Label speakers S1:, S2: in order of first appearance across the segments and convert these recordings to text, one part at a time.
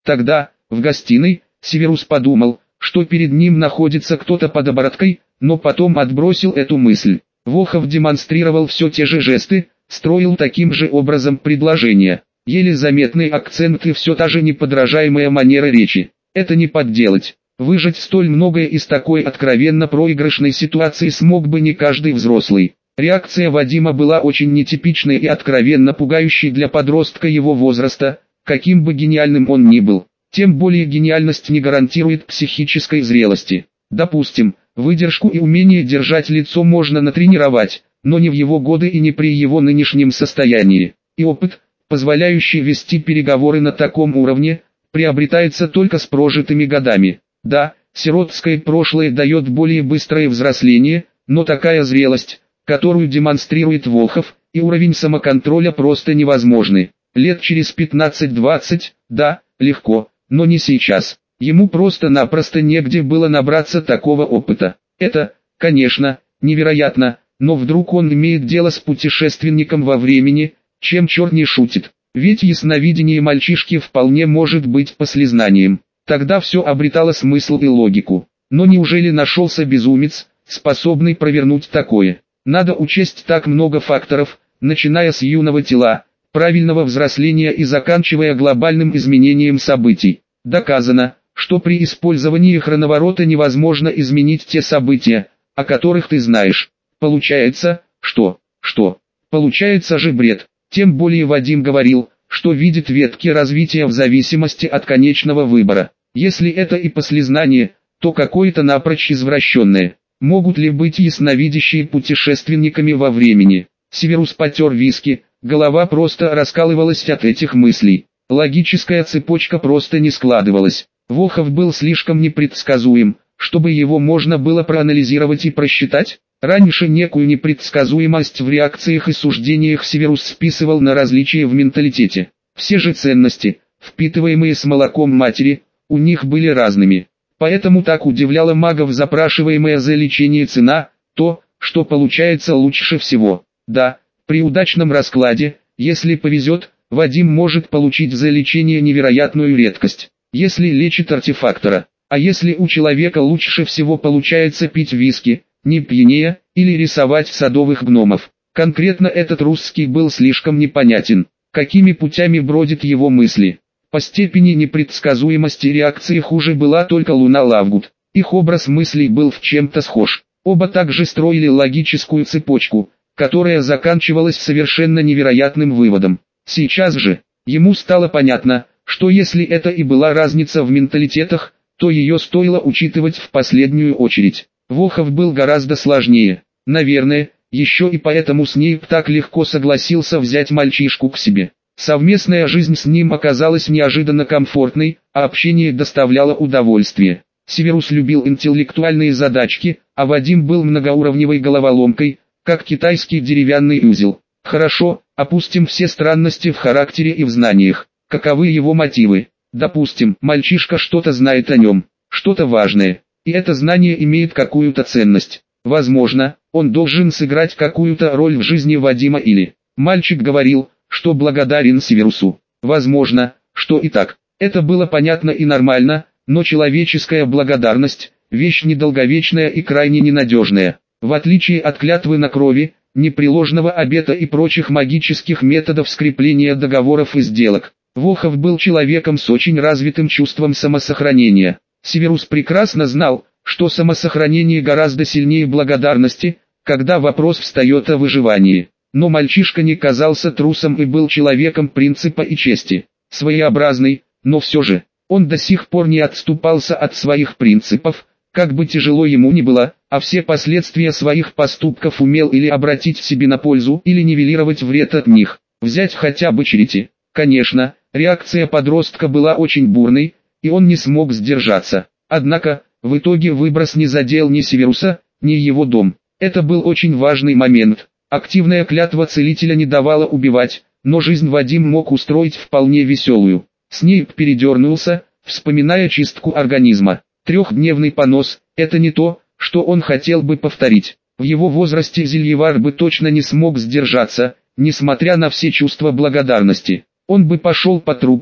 S1: Тогда, в гостиной, Северус подумал, что перед ним находится кто-то под обороткой, но потом отбросил эту мысль. Волхов демонстрировал все те же жесты, строил таким же образом предложения. Еле заметный акцент и все та же неподражаемая манера речи. Это не подделать. Выжать столь многое из такой откровенно проигрышной ситуации смог бы не каждый взрослый. Реакция Вадима была очень нетипичной и откровенно пугающей для подростка его возраста, каким бы гениальным он ни был. Тем более гениальность не гарантирует психической зрелости. Допустим, выдержку и умение держать лицо можно натренировать, но не в его годы и не при его нынешнем состоянии. И опыт, позволяющий вести переговоры на таком уровне, приобретается только с прожитыми годами. Да, сиротское прошлое дает более быстрое взросление, но такая зрелость, которую демонстрирует Волхов, и уровень самоконтроля просто невозможны. Лет через 15-20, да, легко, но не сейчас. Ему просто-напросто негде было набраться такого опыта. Это, конечно, невероятно, но вдруг он имеет дело с путешественником во времени, чем черт не шутит. Ведь ясновидение мальчишки вполне может быть послезнанием. Тогда все обретало смысл и логику. Но неужели нашелся безумец, способный провернуть такое? Надо учесть так много факторов, начиная с юного тела, правильного взросления и заканчивая глобальным изменением событий. Доказано, что при использовании хроноворота невозможно изменить те события, о которых ты знаешь. Получается, что? Получается же бред. Тем более Вадим говорил, что видит ветки развития в зависимости от конечного выбора. Если это и послезнание, то какое-то напрочь извращенное. Могут ли быть ясновидящие путешественниками во времени? Северус потер виски, голова просто раскалывалась от этих мыслей. Логическая цепочка просто не складывалась. Волхов был слишком непредсказуем, чтобы его можно было проанализировать и просчитать. Раньше некую непредсказуемость в реакциях и суждениях Северус списывал на различия в менталитете. Все же ценности, впитываемые с молоком матери, у них были разными. Поэтому так удивляло магов запрашиваемая за лечение цена, то, что получается лучше всего. Да, при удачном раскладе, если повезет, Вадим может получить за лечение невероятную редкость, если лечит артефактора. А если у человека лучше всего получается пить виски, не пьянее, или рисовать садовых гномов. Конкретно этот русский был слишком непонятен. Какими путями бродят его мысли? По степени непредсказуемости реакции хуже была только Луна Лавгуд. Их образ мыслей был в чем-то схож. Оба также строили логическую цепочку, которая заканчивалась совершенно невероятным выводом. Сейчас же, ему стало понятно, что если это и была разница в менталитетах, то ее стоило учитывать в последнюю очередь. Волхов был гораздо сложнее. Наверное, еще и поэтому Снейп так легко согласился взять мальчишку к себе. Совместная жизнь с ним оказалась неожиданно комфортной, а общение доставляло удовольствие. Северус любил интеллектуальные задачки, а Вадим был многоуровневой головоломкой, как китайский деревянный узел. Хорошо, опустим все странности в характере и в знаниях. Каковы его мотивы? Допустим, мальчишка что-то знает о нем, что-то важное, и это знание имеет какую-то ценность. Возможно, он должен сыграть какую-то роль в жизни Вадима или... Мальчик говорил, что благодарен Северусу. Возможно, что и так. Это было понятно и нормально, но человеческая благодарность – вещь недолговечная и крайне ненадежная. В отличие от клятвы на крови, непреложного обета и прочих магических методов скрепления договоров и сделок, Волхов был человеком с очень развитым чувством самосохранения. Северус прекрасно знал, что самосохранение гораздо сильнее благодарности, когда вопрос встает о выживании. Но мальчишка не казался трусом и был человеком принципа и чести. Своеобразный, но все же, он до сих пор не отступался от своих принципов, как бы тяжело ему ни было, а все последствия своих поступков умел или обратить себе на пользу, или нивелировать вред от них. Взять хотя бы Черити. Конечно, реакция подростка была очень бурной, и он не смог сдержаться. Однако, в итоге выброс не задел ни Северуса, ни его дом. Это был очень важный момент. Активная клятва целителя не давала убивать, но жизнь Вадим мог устроить вполне веселую. Снейп передернулся, вспоминая чистку организма. Трехдневный понос – это не то, что он хотел бы повторить. В его возрасте Зельевар бы точно не смог сдержаться, несмотря на все чувства благодарности. Он бы пошел по трупам,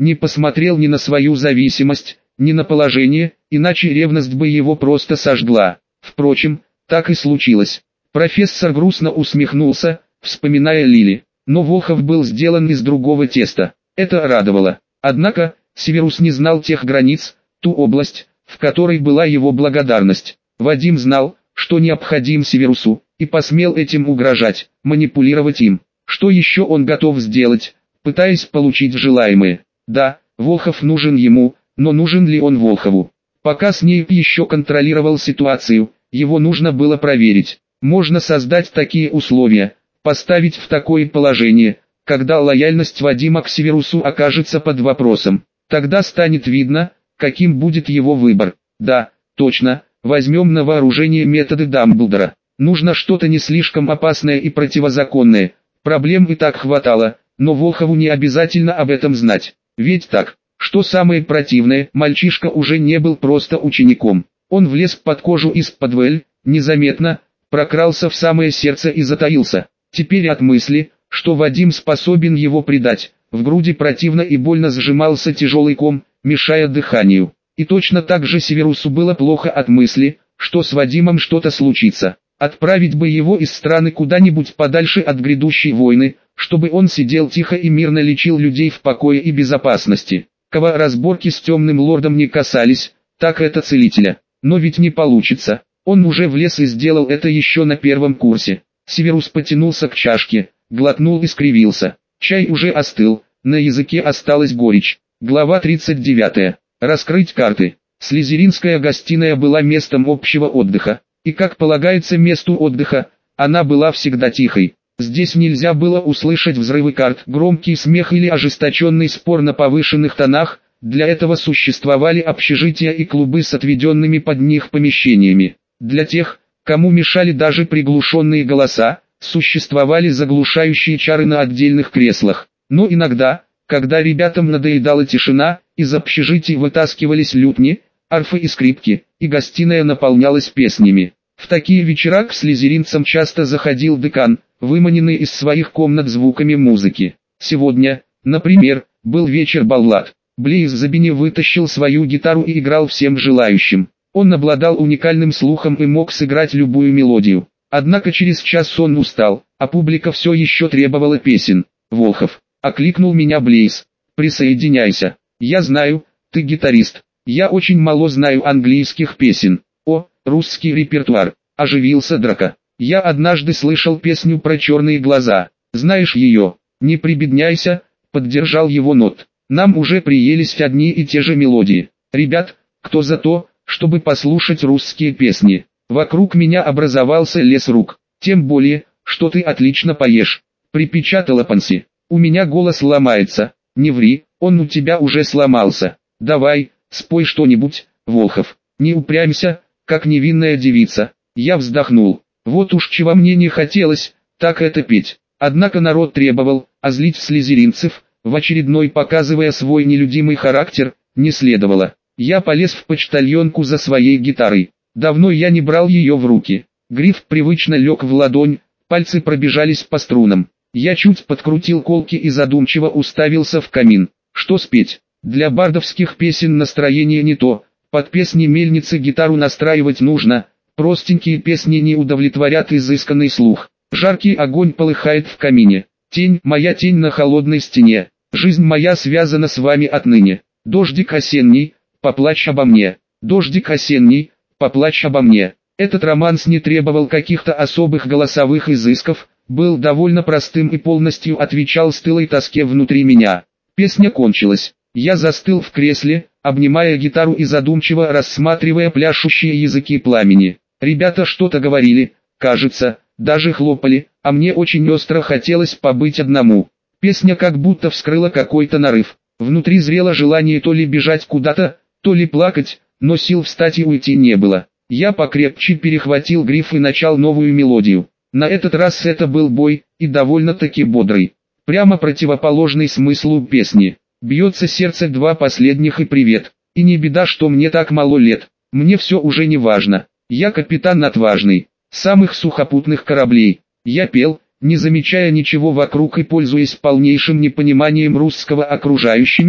S1: не посмотрел ни на свою зависимость, ни на положение, иначе ревность бы его просто сожгла. Впрочем, так и случилось. Профессор грустно усмехнулся, вспоминая Лили. Но Волхов был сделан из другого теста. Это радовало. Однако, Северус не знал тех границ, ту область, в которой была его благодарность. Вадим знал, что необходим Северусу, и посмел этим угрожать, манипулировать им. Что еще он готов сделать, пытаясь получить желаемое? Да, Волхов нужен ему, но нужен ли он Волхову? Пока Снейп еще контролировал ситуацию, его нужно было проверить. Можно создать такие условия, поставить в такое положение, когда лояльность Вадима к Северусу окажется под вопросом. Тогда станет видно, каким будет его выбор. Да, точно, возьмем на вооружение методы Дамблдора. Нужно что-то не слишком опасное и противозаконное. Проблем и так хватало, но Волхову не обязательно об этом знать. Ведь так, что самое противное, мальчишка уже не был просто учеником. Он влез под кожу из-под незаметно, прокрался в самое сердце и затаился. Теперь от мысли, что Вадим способен его предать, в груди противно и больно сжимался тяжелый ком, мешая дыханию. И точно так же Северусу было плохо от мысли, что с Вадимом что-то случится. Отправить бы его из страны куда-нибудь подальше от грядущей войны, чтобы он сидел тихо и мирно лечил людей в покое и безопасности. Кого разборки с темным лордом не касались, так это целителя. Но ведь не получится. Он уже влез и сделал это еще на первом курсе. Северус потянулся к чашке, глотнул и скривился. Чай уже остыл, на языке осталась горечь. Глава 39. Раскрыть карты. Слизеринская гостиная была местом общего отдыха. И как полагается месту отдыха, она была всегда тихой. Здесь нельзя было услышать взрывы карт, громкий смех или ожесточенный спор на повышенных тонах. Для этого существовали общежития и клубы с отведенными под них помещениями. Для тех, кому мешали даже приглушенные голоса, существовали заглушающие чары на отдельных креслах. Но иногда, когда ребятам надоедала тишина, из общежитий вытаскивались лютни, арфы и скрипки, и гостиная наполнялась песнями. В такие вечера к слизеринцам часто заходил декан, выманенный из своих комнат звуками музыки. Сегодня, например, был вечер баллад. Блейз Забини вытащил свою гитару и играл всем желающим. Он обладал уникальным слухом и мог сыграть любую мелодию. Однако через час он устал, а публика все еще требовала песен. «Волхов», — окликнул меня Блейз, — «присоединяйся. Я знаю, ты гитарист. Я очень мало знаю английских песен». «О, русский репертуар», — оживился Драко. «Я однажды слышал песню про черные глаза. Знаешь ее?» «Не прибедняйся», — поддержал его Нот. «Нам уже приелись одни и те же мелодии. Ребят, кто за то, чтобы послушать русские песни?» Вокруг меня образовался лес рук. «Тем более, что ты отлично поешь», — припечатала Панси. «У меня голос ломается». «Не ври, он у тебя уже сломался. Давай, спой что-нибудь, Волхов. Не упрямься, как невинная девица». Я вздохнул. Вот уж чего мне не хотелось, так это петь. Однако народ требовал, а злить слизеринцев, в очередной показывая свой нелюдимый характер, не следовало. Я полез в почтальонку за своей гитарой. Давно я не брал ее в руки. Гриф привычно лег в ладонь, пальцы пробежались по струнам. Я чуть подкрутил колки и задумчиво уставился в камин. Что спеть? Для бардовских песен настроение не то. Под песни мельницы гитару настраивать нужно. Простенькие песни не удовлетворят изысканный слух. Жаркий огонь полыхает в камине. Тень, моя тень на холодной стене. Жизнь моя связана с вами отныне. Дождик осенний, поплачь обо мне. Дождик осенний, поплачь обо мне. Этот романс не требовал каких-то особых голосовых изысков, был довольно простым и полностью отвечал стылой тоске внутри меня. Песня кончилась. Я застыл в кресле, обнимая гитару и задумчиво рассматривая пляшущие языки пламени. Ребята что-то говорили, кажется, даже хлопали, а мне очень остро хотелось побыть одному. Песня как будто вскрыла какой-то нарыв. Внутри зрело желание то ли бежать куда-то, то ли плакать, но сил встать и уйти не было. Я покрепче перехватил гриф и начал новую мелодию. На этот раз это был бой, и довольно-таки бодрый. Прямо противоположный смыслу песни. Бьется сердце два последних и привет. И не беда, что мне так мало лет. Мне все уже не важно. Я капитан отважный. Самых сухопутных кораблей. Я пел, не замечая ничего вокруг и пользуясь полнейшим непониманием русского окружающими,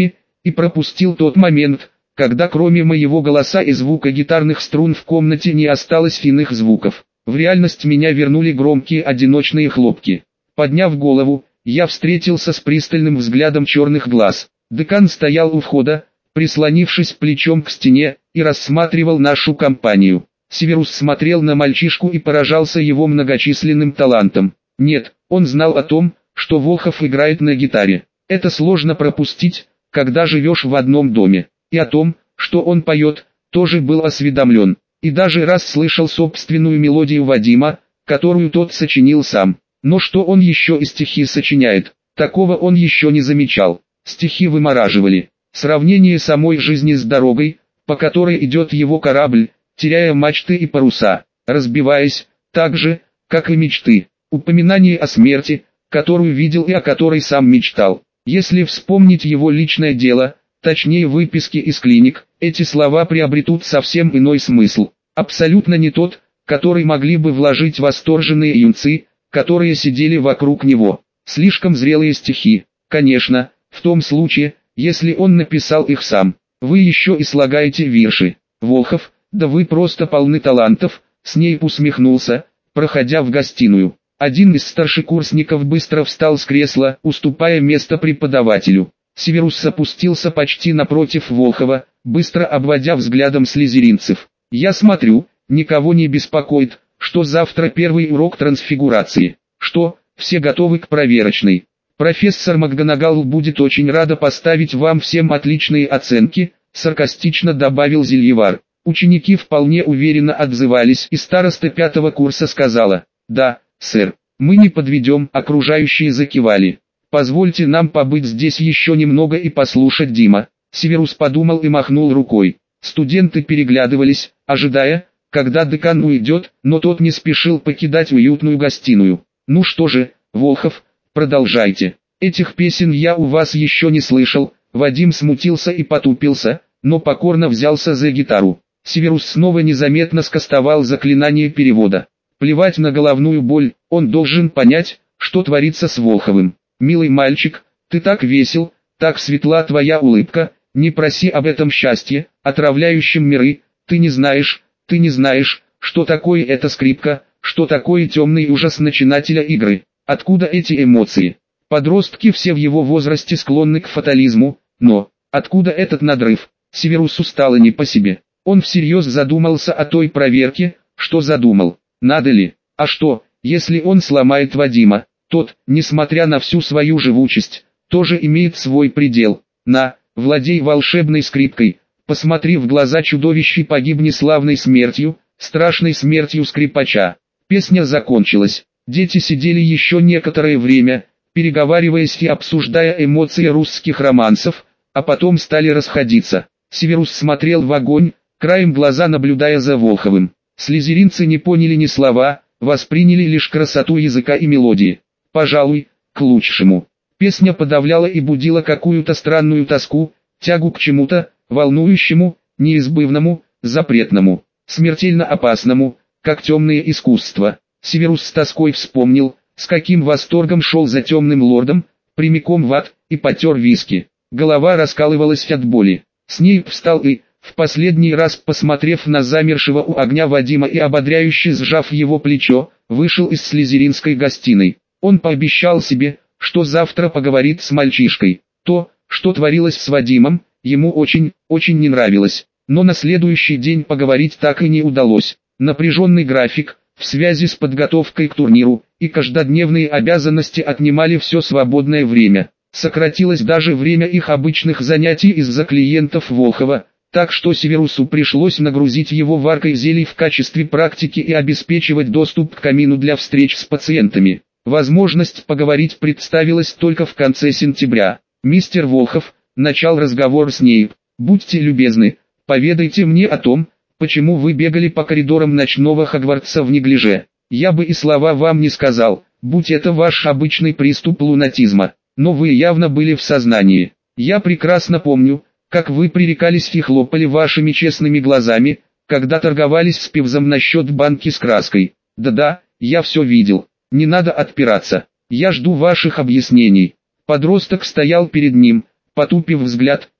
S1: и пропустил тот момент, когда кроме моего голоса и звука гитарных струн в комнате не осталось иных звуков. В реальность меня вернули громкие одиночные хлопки. Подняв голову, я встретился с пристальным взглядом черных глаз. Декан стоял у входа, прислонившись плечом к стене, и рассматривал нашу компанию. Северус смотрел на мальчишку и поражался его многочисленным талантам. Нет, он знал о том, что Волхов играет на гитаре. Это сложно пропустить, когда живешь в одном доме. И о том, что он поет, тоже был осведомлен. И даже раз слышал собственную мелодию Вадима, которую тот сочинил сам. Но что он еще и стихи сочиняет, такого он еще не замечал. Стихи вымораживали. Сравнение самой жизни с дорогой, по которой идет его корабль, теряя мачты и паруса, разбиваясь, так же, как и мечты. Упоминание о смерти, которую видел и о которой сам мечтал. Если вспомнить его личное дело, точнее выписки из клиник, эти слова приобретут совсем иной смысл. Абсолютно не тот, который могли бы вложить восторженные юнцы, которые сидели вокруг него. Слишком зрелые стихи, конечно, в том случае, если он написал их сам. Вы еще и слагаете вирши. Волхов, да вы просто полны талантов, Снейп усмехнулся, проходя в гостиную. Один из старшекурсников быстро встал с кресла, уступая место преподавателю. Северус опустился почти напротив Волхова, быстро обводя взглядом слизеринцев. «Я смотрю, никого не беспокоит, что завтра первый урок трансфигурации. Что, все готовы к проверочной? Профессор МакГонагал будет очень рада поставить вам всем отличные оценки», саркастично добавил Зельевар. Ученики вполне уверенно отзывались, и староста 5-го курса сказала: «Да, сэр, мы не подведем», окружающие закивали. «Позвольте нам побыть здесь еще немного и послушать Дима». Северус подумал и махнул рукой. Студенты переглядывались, ожидая, когда декан уйдет, но тот не спешил покидать уютную гостиную. «Ну что же, Волхов, продолжайте. Этих песен я у вас еще не слышал». Вадим смутился и потупился, но покорно взялся за гитару. Северус снова незаметно скостовал заклинание перевода. Плевать на головную боль, он должен понять, что творится с Волховым. «Милый мальчик, ты так весел, так светла твоя улыбка, не проси об этом счастье, отравляющем миры, ты не знаешь, что такое эта скрипка, что такое темный ужас начинателя игры, откуда эти эмоции. Подростки все в его возрасте склонны к фатализму, но, откуда этот надрыв?» Северусу стало не по себе. Он всерьез задумался о той проверке, что задумал. Надо ли? А что, если он сломает Вадима? Тот, несмотря на всю свою живучесть, тоже имеет свой предел. На, владей волшебной скрипкой, посмотри в глаза чудовищу и погибни славной смертью, страшной смертью скрипача. Песня закончилась. Дети сидели еще некоторое время, переговариваясь и обсуждая эмоции русских романсов, а потом стали расходиться. Северус смотрел в огонь, краем глаза наблюдая за Волховым. Слизеринцы не поняли ни слова, восприняли лишь красоту языка и мелодии. Пожалуй, к лучшему. Песня подавляла и будила какую-то странную тоску, тягу к чему-то, волнующему, неизбывному, запретному, смертельно опасному, как темное искусство. Северус с тоской вспомнил, с каким восторгом шел за темным лордом, прямиком в ад, и потер виски. Голова раскалывалась от боли. Снейп встал и, в последний раз посмотрев на замершего у огня Вадима и ободряюще сжав его плечо, вышел из слизеринской гостиной. Он пообещал себе, что завтра поговорит с мальчишкой. То, что творилось с Вадимом, ему очень не нравилось. Но на следующий день поговорить так и не удалось. Напряженный график, в связи с подготовкой к турниру, и каждодневные обязанности отнимали все свободное время. Сократилось даже время их обычных занятий из-за клиентов Волхова, так что Северусу пришлось нагрузить его варкой зелий в качестве практики и обеспечивать доступ к камину для встреч с пациентами. Возможность поговорить представилась только в конце сентября. «Мистер Волхов», — начал разговор с ней, — «будьте любезны, поведайте мне о том, почему вы бегали по коридорам ночного Хогвартса в неглиже. Я бы и слова вам не сказал, будь это ваш обычный приступ лунатизма, но вы явно были в сознании. Я прекрасно помню, как вы пререкались и хлопали вашими честными глазами, когда торговались с Пивзом насчет банки с краской. Да-да, я все видел. Не надо отпираться. Я жду ваших объяснений». Подросток стоял перед ним, потупив взгляд,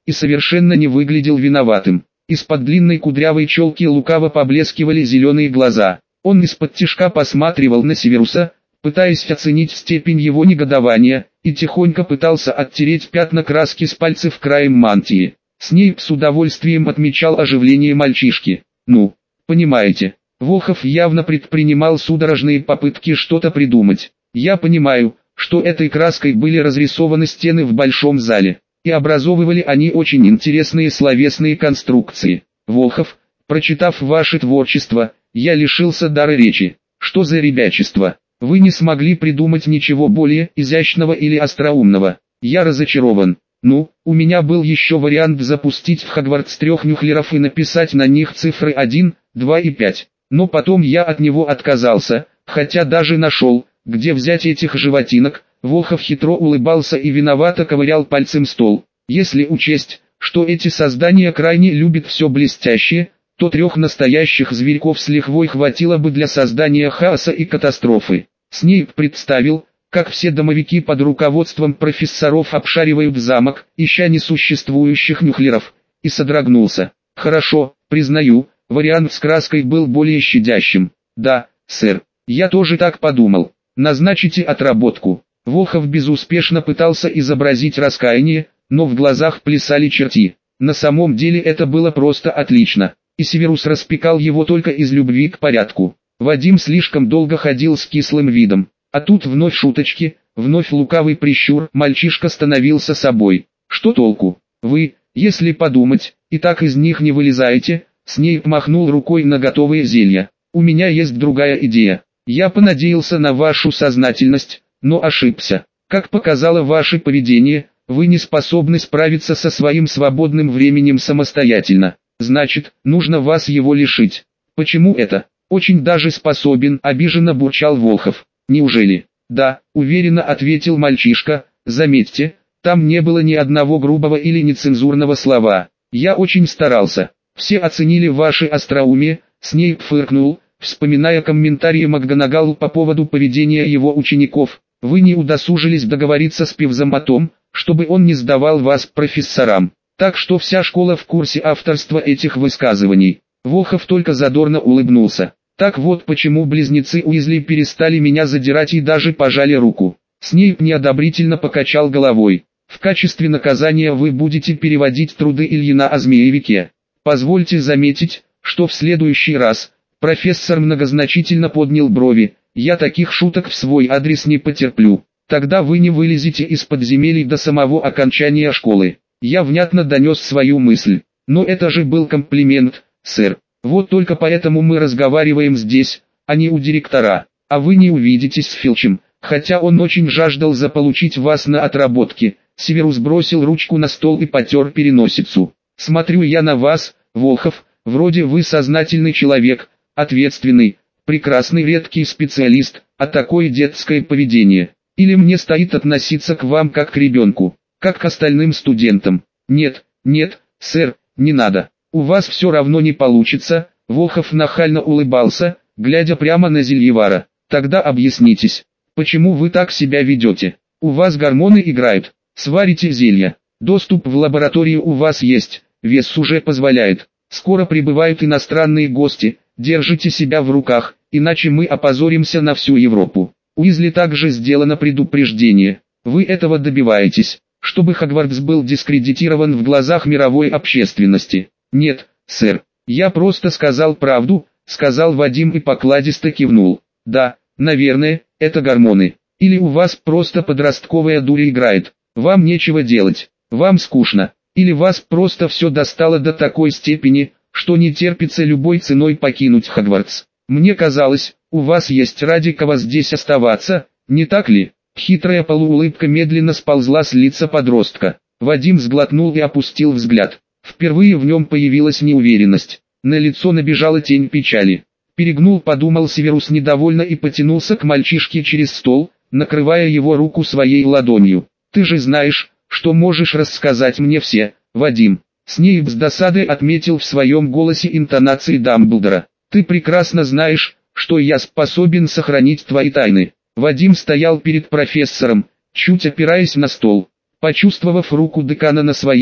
S1: и совершенно не выглядел виноватым. Из-под длинной кудрявой челки лукаво поблескивали зеленые глаза. Он из-под-тишка посматривал на Северуса, пытаясь оценить степень его негодования, и тихонько пытался оттереть пятна краски с пальцев краем мантии. Снейп с удовольствием отмечал оживление мальчишки. «Ну, понимаете». Волхов явно предпринимал судорожные попытки что-то придумать. «Я понимаю, что этой краской были разрисованы стены в большом зале, и образовывали они очень интересные словесные конструкции. Волхов, прочитав ваше творчество, я лишился дара речи. Что за ребячество? Вы не смогли придумать ничего более изящного или остроумного. Я разочарован. Ну, у меня был еще вариант запустить в Хогвартс 3 нюхлеров и написать на них цифры 1, 2 и 5. Но потом я от него отказался, хотя даже нашел, где взять этих животинок». Волхов хитро улыбался и виновато ковырял пальцем стол. Если учесть, что эти создания крайне любят все блестящее, то 3 настоящих зверьков с лихвой хватило бы для создания хаоса и катастрофы. Снейп представил, как все домовики под руководством профессоров обшаривают замок, ища несуществующих нюхлеров, и содрогнулся. «Хорошо, признаю, вариант с краской был более щадящим. Да, сэр, я тоже так подумал. Назначите отработку». Волхов безуспешно пытался изобразить раскаяние, но в глазах плясали черти. На самом деле это было просто отлично, и Северус распекал его только из любви к порядку. Вадим слишком долго ходил с кислым видом, а тут вновь шуточки, вновь лукавый прищур, мальчишка становился собой. «Что толку? Вы, если подумать, и так из них не вылезаете». Снейп махнул рукой на готовые зелья. «У меня есть другая идея. Я понадеялся на вашу сознательность, но ошибся. Как показало ваше поведение, вы не способны справиться со своим свободным временем самостоятельно. Значит, нужно вас его лишить». «Почему это? Очень даже способен», — обиженно бурчал Волхов. «Неужели?» «Да», — уверенно ответил мальчишка. «Заметьте, там не было ни одного грубого или нецензурного слова. Я очень старался. Все оценили ваше остроумие». Снейп фыркнул, вспоминая комментарии МакГонагал по поводу поведения его учеников. «Вы не удосужились договориться с Пивзом о том, чтобы он не сдавал вас профессорам. Так что вся школа в курсе авторства этих высказываний». Волхов только задорно улыбнулся. «Так вот почему близнецы Уизли перестали меня задирать и даже пожали руку». Снейп неодобрительно покачал головой. «В качестве наказания вы будете переводить труды Ильина о змеевике. Позвольте заметить, что в следующий раз...» Профессор многозначительно поднял брови. «Я таких шуток в свой адрес не потерплю. Тогда вы не вылезете из подземелий до самого окончания школы». Я внятно донес свою мысль. «Но это же был комплимент, сэр. Вот только поэтому мы разговариваем здесь, а не у директора. А вы не увидитесь с Филчем, хотя он очень жаждал заполучить вас на отработке». Северус бросил ручку на стол и потер переносицу. «Смотрю я на вас, Волхов, вроде вы сознательный человек, ответственный, прекрасный редкий специалист, а такое детское поведение. Или мне стоит относиться к вам как к ребенку, как к остальным студентам?» «Нет, нет, сэр, не надо. У вас все равно не получится». Волхов нахально улыбался, глядя прямо на Зельевара. «Тогда объяснитесь, почему вы так себя ведете? У вас гормоны играют, сварите зелья, доступ в лабораторию у вас есть, вес уже позволяет, скоро прибывают иностранные гости, держите себя в руках, иначе мы опозоримся на всю Европу». Уизли также сделано предупреждение. Вы этого добиваетесь, чтобы Хогвартс был дискредитирован в глазах мировой общественности. «Нет, сэр, я просто сказал правду», — сказал Вадим и покладисто кивнул. «Да, наверное, это гормоны. Или у вас просто подростковая дурь играет. Вам нечего делать, вам скучно. Или вас просто все достало до такой степени, что не терпится любой ценой покинуть Хогвартс. Мне казалось, у вас есть ради кого здесь оставаться, не так ли?» Хитрая полуулыбка медленно сползла с лица подростка. Вадим сглотнул и опустил взгляд. Впервые в нем появилась неуверенность. На лицо набежала тень печали. «Перегнул», подумал Северус недовольно и потянулся к мальчишке через стол, накрывая его руку своей ладонью. «Ты же знаешь, что можешь рассказать мне все, Вадим». Снейп с досадой отметил в своем голосе интонации Дамблдора. «Ты прекрасно знаешь, что я способен сохранить твои тайны». Вадим стоял перед профессором, чуть опираясь на стол. Почувствовав руку декана на своей,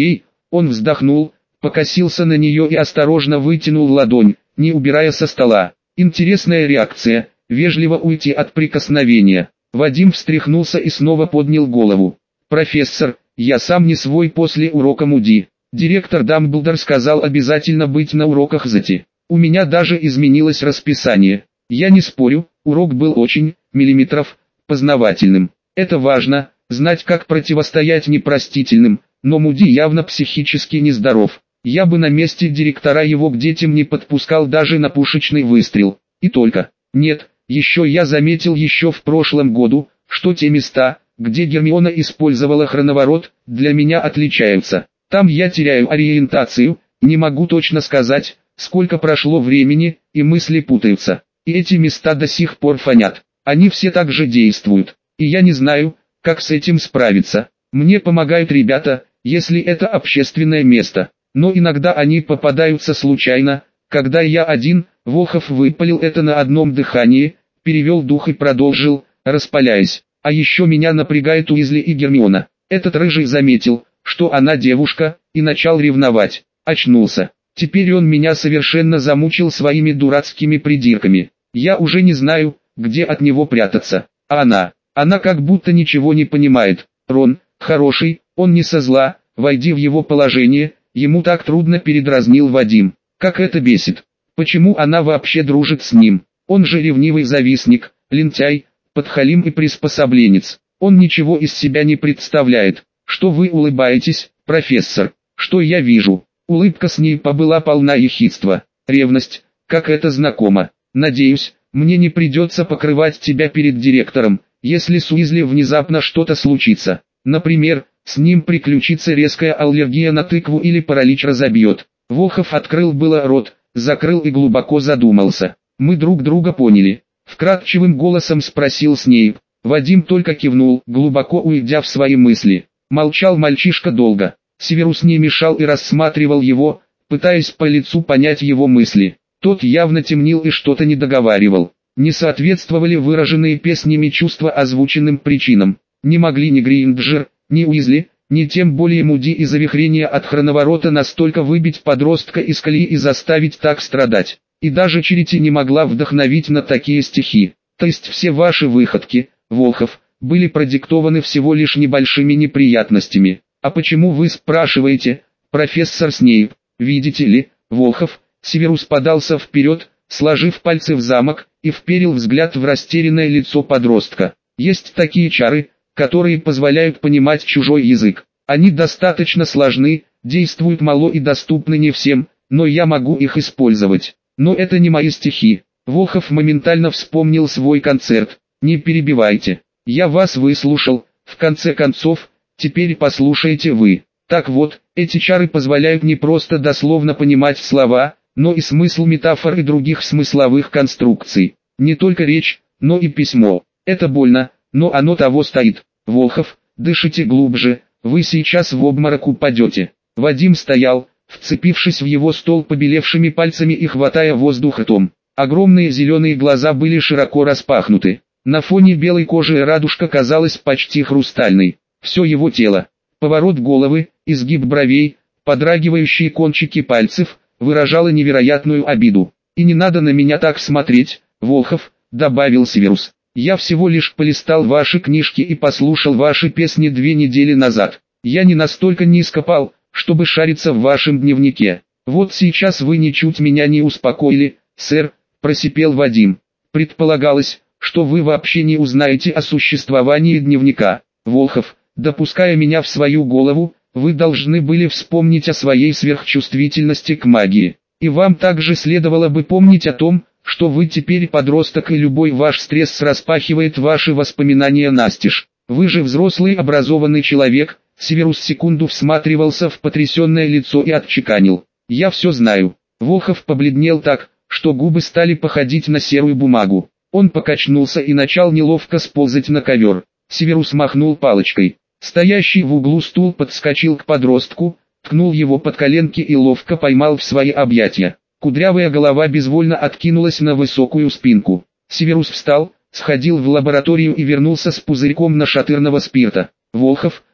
S1: Он вздохнул, покосился на нее и осторожно вытянул ладонь, не убирая со стола. Интересная реакция, вежливо уйти от прикосновения. Вадим встряхнулся и снова поднял голову. «Профессор, я сам не свой после урока МУДИ. Директор Дамблдор сказал обязательно быть на уроках ЗАТИ. У меня даже изменилось расписание. Я не спорю, урок был очень, миллиметров, познавательным. Это важно, знать как противостоять непростительным, но МУДИ явно психически нездоров. Я бы на месте директора его к детям не подпускал даже на пушечный выстрел. И только. Нет, еще я заметил еще в прошлом году, что те места, где Гермиона использовала хроноворот, для меня отличаются. Там я теряю ориентацию, не могу точно сказать, сколько прошло времени, и мысли путаются. И эти места до сих пор фонят. Они все так же действуют. И я не знаю, как с этим справиться. Мне помогают ребята, если это общественное место. Но иногда они попадаются случайно. Когда я один, Волхов выпалил это на одном дыхании, перевел дух и продолжил, распаляясь. А еще меня напрягает Уизли и Гермиона. Этот рыжий заметил, что она девушка, и начал ревновать. Очнулся. Теперь он меня совершенно замучил своими дурацкими придирками. Я уже не знаю, где от него прятаться. А она как будто ничего не понимает. Рон, хороший, он не со зла, войди в его положение, ему так трудно, передразнил Вадим. Как это бесит. Почему она вообще дружит с ним? Он же ревнивый завистник, лентяй, подхалим и приспособленец. Он ничего из себя не представляет. Что вы улыбаетесь, профессор? Что я вижу? Улыбка с ней была полна ехидства. Ревность, как это знакомо. Надеюсь, мне не придется покрывать тебя перед директором, если с Уизли внезапно что-то случится. Например, с ним приключится резкая аллергия на тыкву или паралич разобьет. Волхов открыл было рот, закрыл и глубоко задумался. Мы друг друга поняли. Вкрадчивым голосом спросил Снейп. Вадим только кивнул, глубоко уйдя в свои мысли. Молчал мальчишка долго. Северус не мешал и рассматривал его, пытаясь по лицу понять его мысли. Тот явно темнил и что-то не договаривал. Не соответствовали выраженные песнями чувства озвученным причинам. Не могли ни Грейнджер, ни Уизли, ни тем более Муди и завихрения от хроноворота настолько выбить подростка из колеи и заставить так страдать. И даже Черити не могла вдохновить на такие стихи. То есть все ваши выходки, Волхов, были продиктованы всего лишь небольшими неприятностями. А почему вы спрашиваете, профессор Снейп? Видите ли, Волхов, Северус подался вперед, сложив пальцы в замок, и вперил взгляд в растерянное лицо подростка. Есть такие чары, которые позволяют понимать чужой язык. Они достаточно сложны, действуют мало и доступны не всем, но я могу их использовать. Но это не мои стихи. Волхов моментально вспомнил свой концерт. Не перебивайте. Я вас выслушал, в конце концов, теперь послушайте вы. Так вот, эти чары позволяют не просто дословно понимать слова, но и смысл метафор и других смысловых конструкций. Не только речь, но и письмо. Это больно, но оно того стоит. Волхов, дышите глубже, вы сейчас в обморок упадете. Вадим стоял, вцепившись в его стол побелевшими пальцами и хватая воздух ртом. Огромные зеленые глаза были широко распахнуты. На фоне белой кожи радужка казалась почти хрустальной. Все его тело, поворот головы, изгиб бровей, подрагивающие кончики пальцев, выражало невероятную обиду. «И не надо на меня так смотреть, Волхов», — добавил Северус. «Я всего лишь полистал ваши книжки и послушал ваши песни 2 недели назад. Я не настолько низко пал, чтобы шариться в вашем дневнике. Вот сейчас вы ничуть меня не успокоили, сэр», — просипел Вадим. «Предполагалось, что вы вообще не узнаете о существовании дневника. Волхов, допуская меня в свою голову, вы должны были вспомнить о своей сверхчувствительности к магии. И вам также следовало бы помнить о том, что вы теперь подросток и любой ваш стресс распахивает ваши воспоминания настежь. Вы же взрослый образованный человек». Северус секунду всматривался в потрясенное лицо и отчеканил. «Я все знаю». Волхов побледнел так, что губы стали походить на серую бумагу. Он покачнулся и начал неловко сползать на ковер. Северус махнул палочкой. Стоящий в углу стул подскочил к подростку, ткнул его под коленки и ловко поймал в свои объятия. Кудрявая голова безвольно откинулась на высокую спинку. Северус встал, сходил в лабораторию и вернулся с пузырьком нашатырного спирта. «Волхов,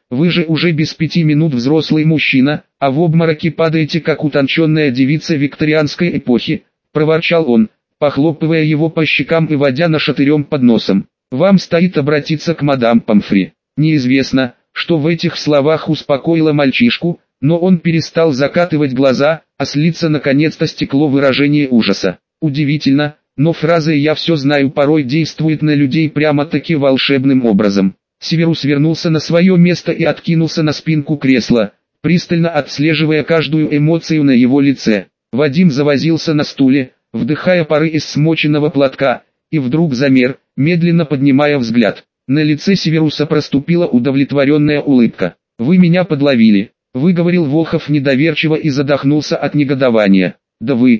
S1: вы же уже без 5 минут взрослый мужчина, а в обмороке падаете как утонченная девица викторианской эпохи», – проворчал он, похлопывая его по щекам и водя нашатырем под носом. «Вам стоит обратиться к мадам Помфри». Неизвестно, что в этих словах успокоило мальчишку, но он перестал закатывать глаза, а с лица наконец-то стекло выражение ужаса. Удивительно, но фраза «я все знаю» порой действует на людей прямо-таки волшебным образом. Северус вернулся на свое место и откинулся на спинку кресла, пристально отслеживая каждую эмоцию на его лице. Вадим завозился на стуле, вдыхая пары из смоченного платка, и вдруг замер, медленно поднимая взгляд. На лице Северуса проступила удовлетворенная улыбка. «Вы меня подловили», — выговорил Волхов недоверчиво и задохнулся от негодования. «Да вы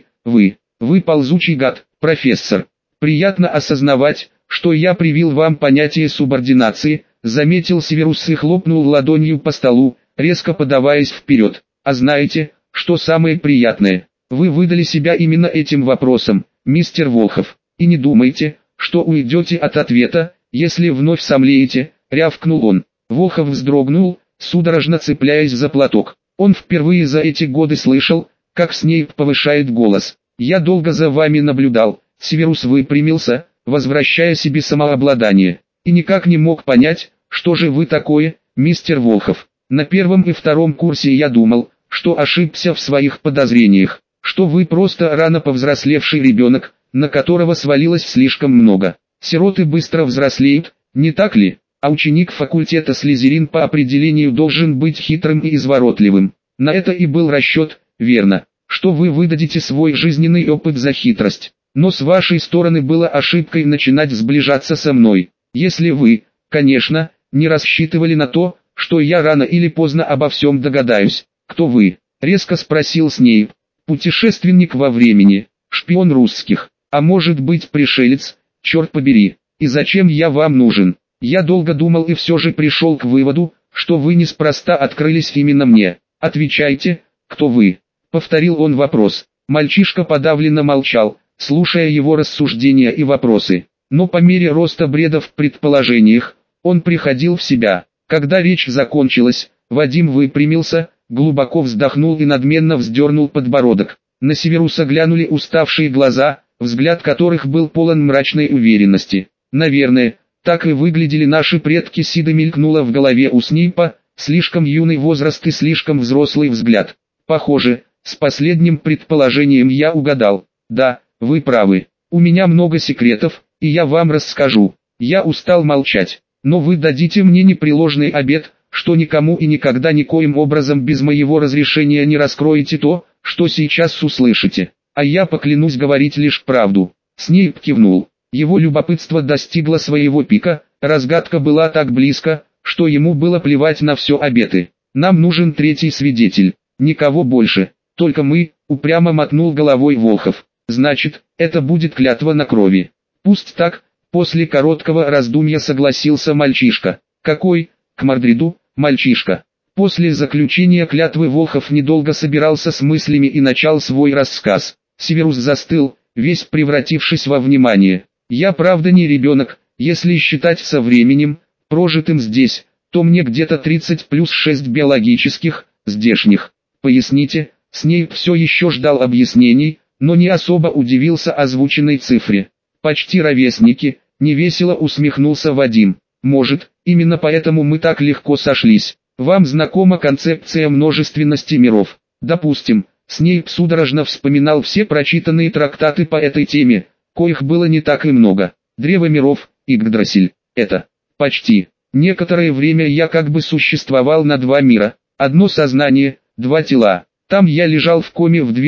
S1: ползучий гад, профессор. Приятно осознавать, что я привил вам понятие субординации», — заметил Северус и хлопнул ладонью по столу, резко подаваясь вперед. «А знаете, что самое приятное? Вы выдали себя именно этим вопросом, мистер Волхов. И не думайте, что уйдете от ответа, если вновь сомлеете», — рявкнул он. Волхов вздрогнул, судорожно цепляясь за платок. Он впервые за эти годы слышал, как Снейп повышает голос. «Я долго за вами наблюдал», — Северус выпрямился, возвращая себе самообладание. «И никак не мог понять, что же вы такое, мистер Волхов. На первом и втором курсе я думал, что ошибся в своих подозрениях, что вы просто рано повзрослевший ребенок, на которого свалилось слишком много. Сироты быстро взрослеют, не так ли? А ученик факультета Слизерин по определению должен быть хитрым и изворотливым. На это и был расчет, верно, что вы выдадите свой жизненный опыт за хитрость. Но с вашей стороны было ошибкой начинать сближаться со мной. Если вы, конечно, не рассчитывали на то, что я рано или поздно обо всем догадаюсь. Кто вы?» — резко спросил Снейп. «Путешественник во времени, шпион русских, а может быть пришелец, черт побери. И зачем я вам нужен? Я долго думал и все же пришел к выводу, что вы неспроста открылись именно мне. Отвечайте, кто вы?» — повторил он вопрос. Мальчишка подавленно молчал, слушая его рассуждения и вопросы. Но по мере роста бреда в предположениях, он приходил в себя. Когда речь закончилась, Вадим выпрямился, глубоко вздохнул и надменно вздернул подбородок. На Северуса глянули уставшие глаза, взгляд которых был полон мрачной уверенности. «Наверное, так и выглядели наши предки», — Сида мелькнула в голове у Снейпа, слишком юный возраст и слишком взрослый взгляд. «Похоже, с последним предположением я угадал. Да, вы правы. У меня много секретов, и я вам расскажу. Я устал молчать, но вы дадите мне непреложный обет, что никому и никогда никоим образом без моего разрешения не раскроете то, что сейчас услышите. А я поклянусь говорить лишь правду». Снейп кивнул. Его любопытство достигло своего пика, разгадка была так близко, что ему было плевать на все обеты. «Нам нужен третий свидетель, никого больше, только мы», — упрямо мотнул головой Волхов. «Значит, это будет клятва на крови». «Пусть так», — после короткого раздумья согласился мальчишка. «Какой, к Мордриду, мальчишка?» После заключения клятвы Волхов недолго собирался с мыслями и начал свой рассказ. Северус застыл, весь превратившись во внимание. «Я правда не ребенок, если считать со временем, прожитым здесь, то мне где-то 30 плюс 6 биологических, здешних. Поясните?» Снейп все еще ждал объяснений, но не особо удивился озвученной цифре. «Почти ровесники», — невесело усмехнулся Вадим. «Может, именно поэтому мы так легко сошлись. Вам знакома концепция множественности миров?» «Допустим». Снейп судорожно вспоминал все прочитанные трактаты по этой теме, коих было не так и много. «Древо миров», Игдрасиль. Это почти. Некоторое время я как бы существовал на два мира. Одно сознание, два тела. Там я лежал в коме в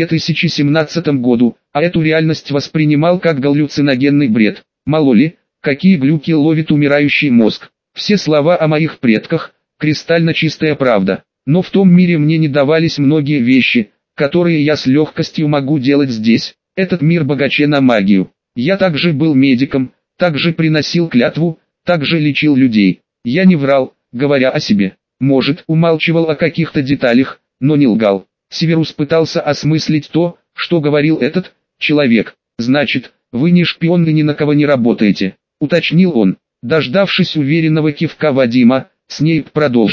S1: 2017 году, а эту реальность воспринимал как галлюциногенный бред. Мало ли, какие глюки ловит умирающий мозг. Все слова о моих предках – кристально чистая правда. Но в том мире мне не давались многие вещи, которые я с легкостью могу делать здесь. Этот мир богаче на магию. Я также был медиком, также приносил клятву, также лечил людей. Я не врал, говоря о себе. Может, умалчивал о каких-то деталях, но не лгал. Северус пытался осмыслить то, что говорил этот человек. «Значит, вы не шпион и ни на кого не работаете», — уточнил он. Дождавшись уверенного кивка Вадима, Снейп продолжил.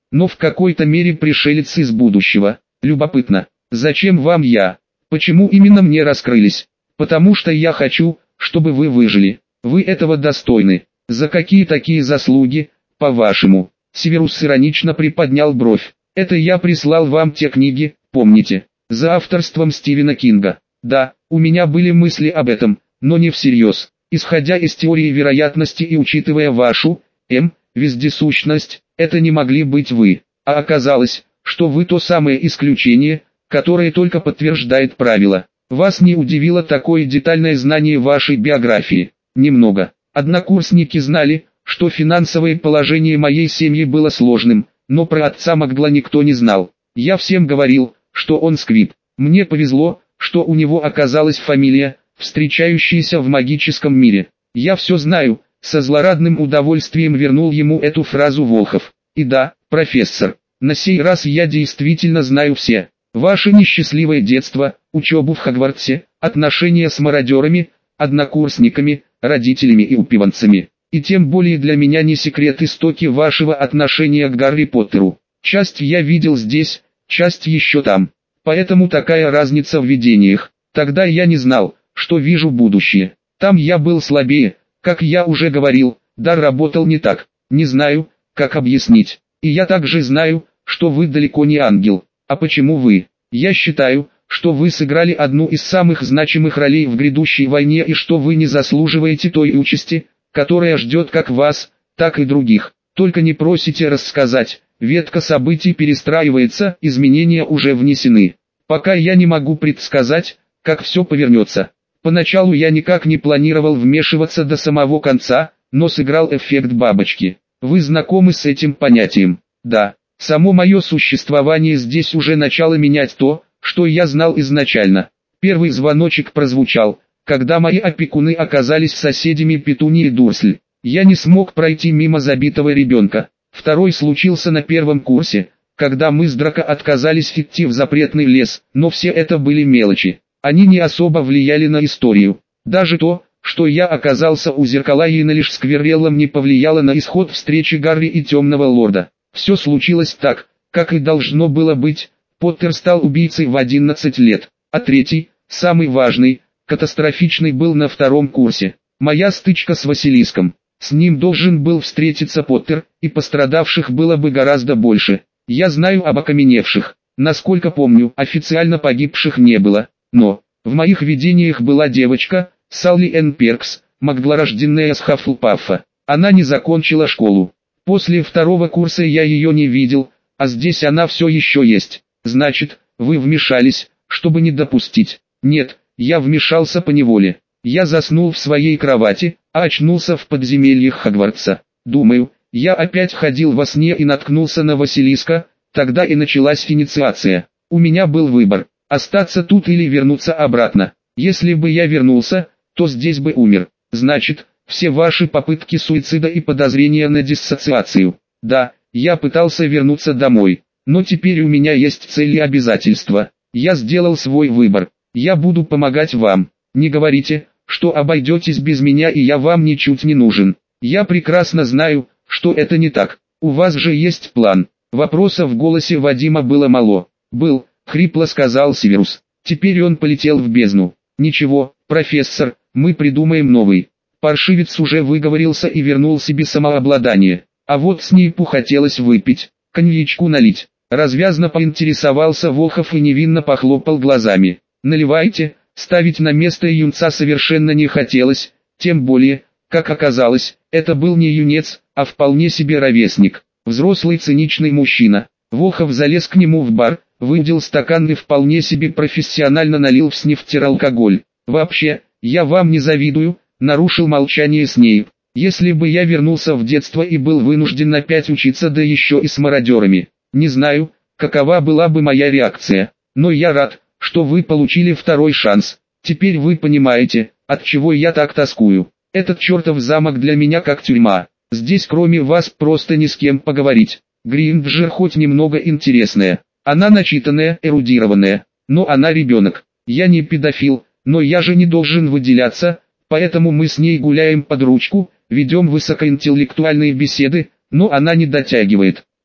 S1: но в какой-то мере пришелец из будущего. Любопытно, зачем вам я? Почему именно мне раскрылись? Потому что я хочу, чтобы вы выжили. Вы этого достойны. За какие такие заслуги, по-вашему? Северус иронично приподнял бровь. Это я прислал вам те книги, помните? За авторством Стивена Кинга. Да, у меня были мысли об этом, но не всерьез. Исходя из теории вероятности и учитывая вашу, вездесущность, это не могли быть вы. А оказалось, что вы то самое исключение, которое только подтверждает правило. Вас не удивило такое детальное знание вашей биографии? Немного. Однокурсники знали, что финансовое положение моей семьи было сложным, но про отца Магла никто не знал. Я всем говорил, что он сквиб. Мне повезло, что у него оказалась фамилия, встречающаяся в магическом мире. Я все знаю, со злорадным удовольствием вернул ему эту фразу Волхов. И да, профессор, на сей раз я действительно знаю все. Ваше несчастливое детство, учебу в Хогвартсе, отношения с мародерами, однокурсниками, родителями и упиванцами. И тем более для меня не секрет истоки вашего отношения к Гарри Поттеру. Часть я видел здесь, часть еще там. Поэтому такая разница в видениях. Тогда я не знал, что вижу будущее. Там я был слабее, как я уже говорил, дар работал не так. Не знаю, как объяснить. И я также знаю, что вы далеко не ангел. А почему вы? Я считаю, что вы сыграли одну из самых значимых ролей в грядущей войне и что вы не заслуживаете той участи, которая ждет как вас, так и других. Только не просите рассказать, ветка событий перестраивается, изменения уже внесены. Пока я не могу предсказать, как все повернется. Поначалу я никак не планировал вмешиваться до самого конца, но сыграл эффект бабочки. Вы знакомы с этим понятием? Да. Само мое существование здесь уже начало менять то, что я знал изначально. Первый звоночек прозвучал, когда мои опекуны оказались соседями Петунии Дурсль. Я не смог пройти мимо забитого ребенка. Второй случился на первом курсе, когда мы с Драко отказались идти в запретный лес, но все это были мелочи. Они не особо влияли на историю. Даже то, что я оказался у зеркала и лишь скверелом не повлияло на исход встречи Гарри и Темного Лорда. Все случилось так, как и должно было быть. Поттер стал убийцей в 11 лет, а третий, самый важный, катастрофичный был на втором курсе. Моя стычка с Василиском. С ним должен был встретиться Поттер, и пострадавших было бы гораздо больше. Я знаю об окаменевших. Насколько помню, официально погибших не было, но в моих видениях была девочка, Салли Энн Перкс, маглорожденная с Хаффлпаффа. Она не закончила школу. После второго курса я ее не видел, а здесь она все еще есть. Значит, вы вмешались, чтобы не допустить. Нет, я вмешался поневоле. Я заснул в своей кровати, а очнулся в подземельях Хогвартса. Думаю, я опять ходил во сне и наткнулся на Василиска, тогда и началась инициация. У меня был выбор, остаться тут или вернуться обратно. Если бы я вернулся, то здесь бы умер. Значит, все ваши попытки суицида и подозрения на диссоциацию. Да, я пытался вернуться домой, но теперь у меня есть цель и обязательства. Я сделал свой выбор. Я буду помогать вам. Не говорите, что обойдетесь без меня и я вам ничуть не нужен. Я прекрасно знаю, что это не так. У вас же есть план. Вопроса в голосе Вадима было мало. Был, хрипло сказал Северус. Теперь он полетел в бездну. Ничего, профессор, мы придумаем новый. Паршивец уже выговорился и вернул себе самообладание. А вот Снейпу хотелось выпить, коньячку налить. Развязно поинтересовался Волхов и невинно похлопал глазами. Наливайте, ставить на место юнца совершенно не хотелось, тем более, как оказалось, это был не юнец, а вполне себе ровесник. Взрослый циничный мужчина. Волхов залез к нему в бар, выудил стакан и вполне себе профессионально налил в снифтер алкоголь. «Вообще, я вам не завидую», — нарушил молчание Снейп. «Если бы я вернулся в детство и был вынужден опять учиться, да еще и с мародерами, не знаю, какова была бы моя реакция. Но я рад, что вы получили второй шанс. Теперь вы понимаете, от чего я так тоскую. Этот чертов замок для меня как тюрьма. Здесь кроме вас просто ни с кем поговорить. Гринджер хоть немного интересная. Она начитанная, эрудированная, но она ребенок. Я не педофил, но я же не должен выделяться, поэтому мы с ней гуляем под ручку, ведем высокоинтеллектуальные беседы, но она не дотягивает.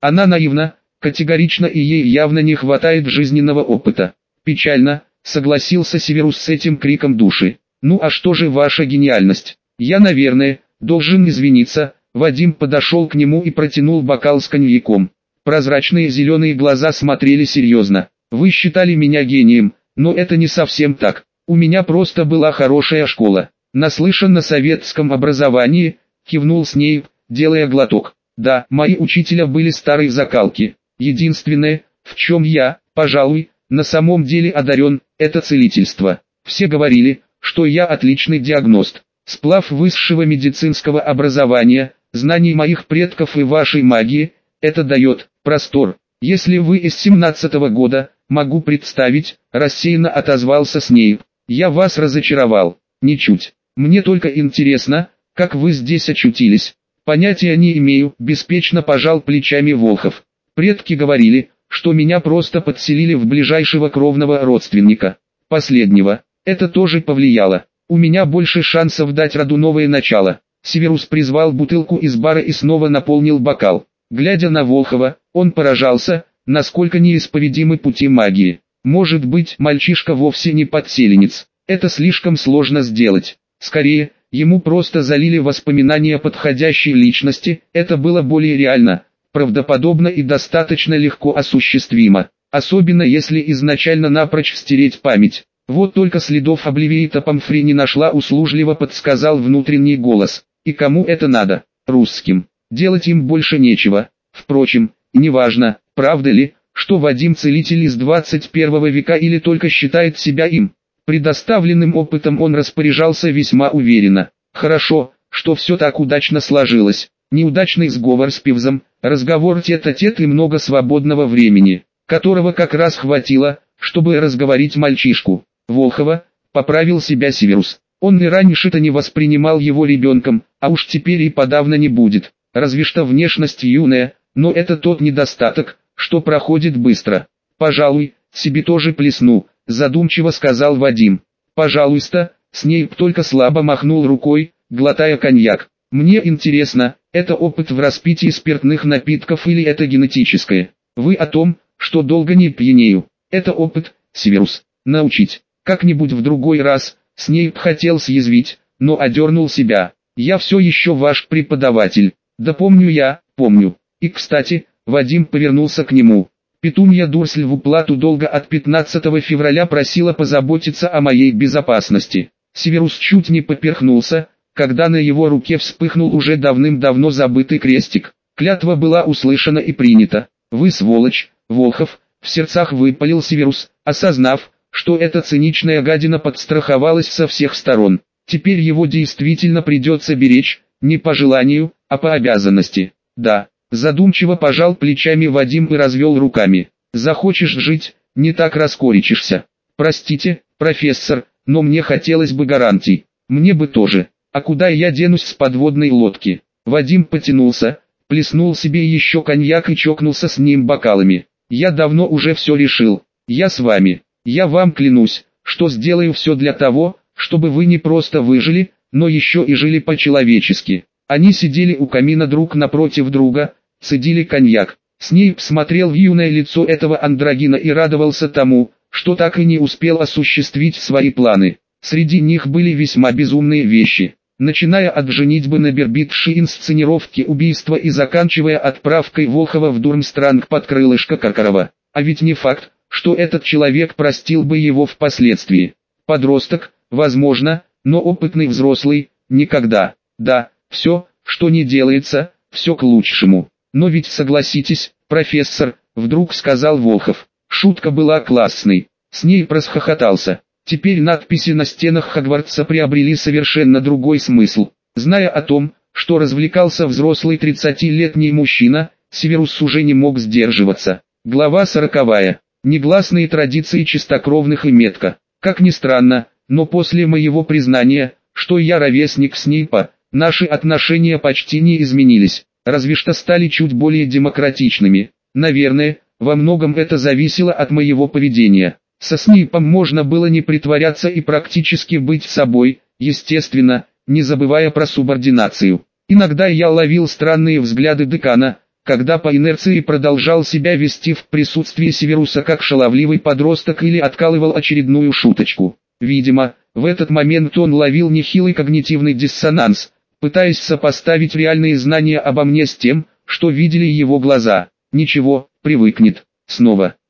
S1: Она наивна, категорична и ей явно не хватает жизненного опыта. Печально, согласился Северус с этим криком души. Ну а что же ваша гениальность? Я, наверное, должен извиниться. Вадим подошел к нему и протянул бокал с коньяком. Прозрачные зеленые глаза смотрели серьезно. Вы считали меня гением, но это не совсем так. У меня просто была хорошая школа. Наслышан на советском образовании, кивнул Снейп, делая глоток. Да, мои учителя были старой закалки. Единственное, в чем я, пожалуй, на самом деле одарен, это целительство. Все говорили, что я отличный диагност. Сплав высшего медицинского образования, знаний моих предков и вашей магии, это дает простор. Если вы из 17-го года, могу представить, рассеянно отозвался Снейп. Я вас разочаровал. Ничуть. Мне только интересно, как вы здесь очутились. Понятия не имею, беспечно пожал плечами Волхов. Предки говорили, что меня просто подселили в ближайшего кровного родственника. Последнего. Это тоже повлияло. У меня больше шансов дать роду новое начало. Северус призвал бутылку из бара и снова наполнил бокал. Глядя на Волхова, он поражался, насколько неисповедимы пути магии. Может быть, мальчишка вовсе не подселенец. Это слишком сложно сделать. Скорее, ему просто залили воспоминания подходящей личности, это было более реально, правдоподобно и достаточно легко осуществимо. Особенно если изначально напрочь стереть память. Вот только следов Обливиита Помфри не нашла, услужливо подсказал внутренний голос. И кому это надо? Русским. Делать им больше нечего. Впрочем, неважно, правда ли, что Вадим целитель из 21 века или только считает себя им. Предоставленным опытом он распоряжался весьма уверенно. Хорошо, что все так удачно сложилось. Неудачный сговор с Пивзом, разговор тет-а-тет и много свободного времени, которого как раз хватило, чтобы разговорить мальчишку. Волхова, поправил себя Северус. Он и раньше-то не воспринимал его ребенком, а уж теперь и подавно не будет. Разве что внешность юная, но это тот недостаток, что проходит быстро. Пожалуй, себе тоже плесну, задумчиво сказал Вадим. Пожалуйста, Снейп только слабо махнул рукой, глотая коньяк. Мне интересно, это опыт в распитии спиртных напитков или это генетическое? Вы о том, что долго не пьянею. Это опыт, Северус. Научить. Как-нибудь в другой раз. Снейп хотел съязвить, но одернул себя. Я все еще ваш преподаватель. Да помню я, помню. И кстати, Вадим повернулся к нему. Петунья Дурсль в уплату долга от 15 февраля просила позаботиться о моей безопасности. Северус чуть не поперхнулся, когда на его руке вспыхнул уже давным-давно забытый крестик. Клятва была услышана и принята. Вы сволочь, Волхов, в сердцах выпалил Северус, осознав, что эта циничная гадина подстраховалась со всех сторон. Теперь его действительно придется беречь, не по желанию, а по обязанности. Да, задумчиво пожал плечами Вадим и развел руками. Захочешь жить, не так раскорячишься. Простите, профессор, но мне хотелось бы гарантий. Мне бы тоже. А куда я денусь с подводной лодки? Вадим потянулся, плеснул себе еще коньяк и чокнулся с ним бокалами. Я давно уже все решил. Я с вами. Я вам клянусь, что сделаю все для того, чтобы вы не просто выжили, но еще и жили по-человечески. Они сидели у камина друг напротив друга, цедили коньяк. Снейп смотрел в юное лицо этого андрогина и радовался тому, что так и не успел осуществить свои планы. Среди них были весьма безумные вещи, начиная от женитьбы на Бербитше, инсценировки убийства и заканчивая отправкой Волхова в Дурмстранг под крылышко Каркарова. А ведь не факт, что этот человек простил бы его впоследствии. Подросток, возможно, но опытный взрослый, никогда. Да, все, что не делается, все к лучшему. Но ведь согласитесь, профессор, вдруг сказал Волхов. Шутка была классной. С ней расхохотался. Теперь надписи на стенах Хогвартса приобрели совершенно другой смысл. Зная о том, что развлекался взрослый 30-летний мужчина, Северус уже не мог сдерживаться. Глава 40. Негласные традиции чистокровных и метка. Как ни странно, но после моего признания, что я ровесник Снейпа, наши отношения почти не изменились, разве что стали чуть более демократичными. Наверное, во многом это зависело от моего поведения. Со Снейпом можно было не притворяться и практически быть собой, естественно, не забывая про субординацию. Иногда я ловил странные взгляды декана, когда по инерции продолжал себя вести в присутствии Северуса как шаловливый подросток или откалывал очередную шуточку. Видимо, в этот момент он ловил нехилый когнитивный диссонанс, пытаясь сопоставить реальные знания обо мне с тем, что видели его глаза. Ничего, привыкнет. Снова.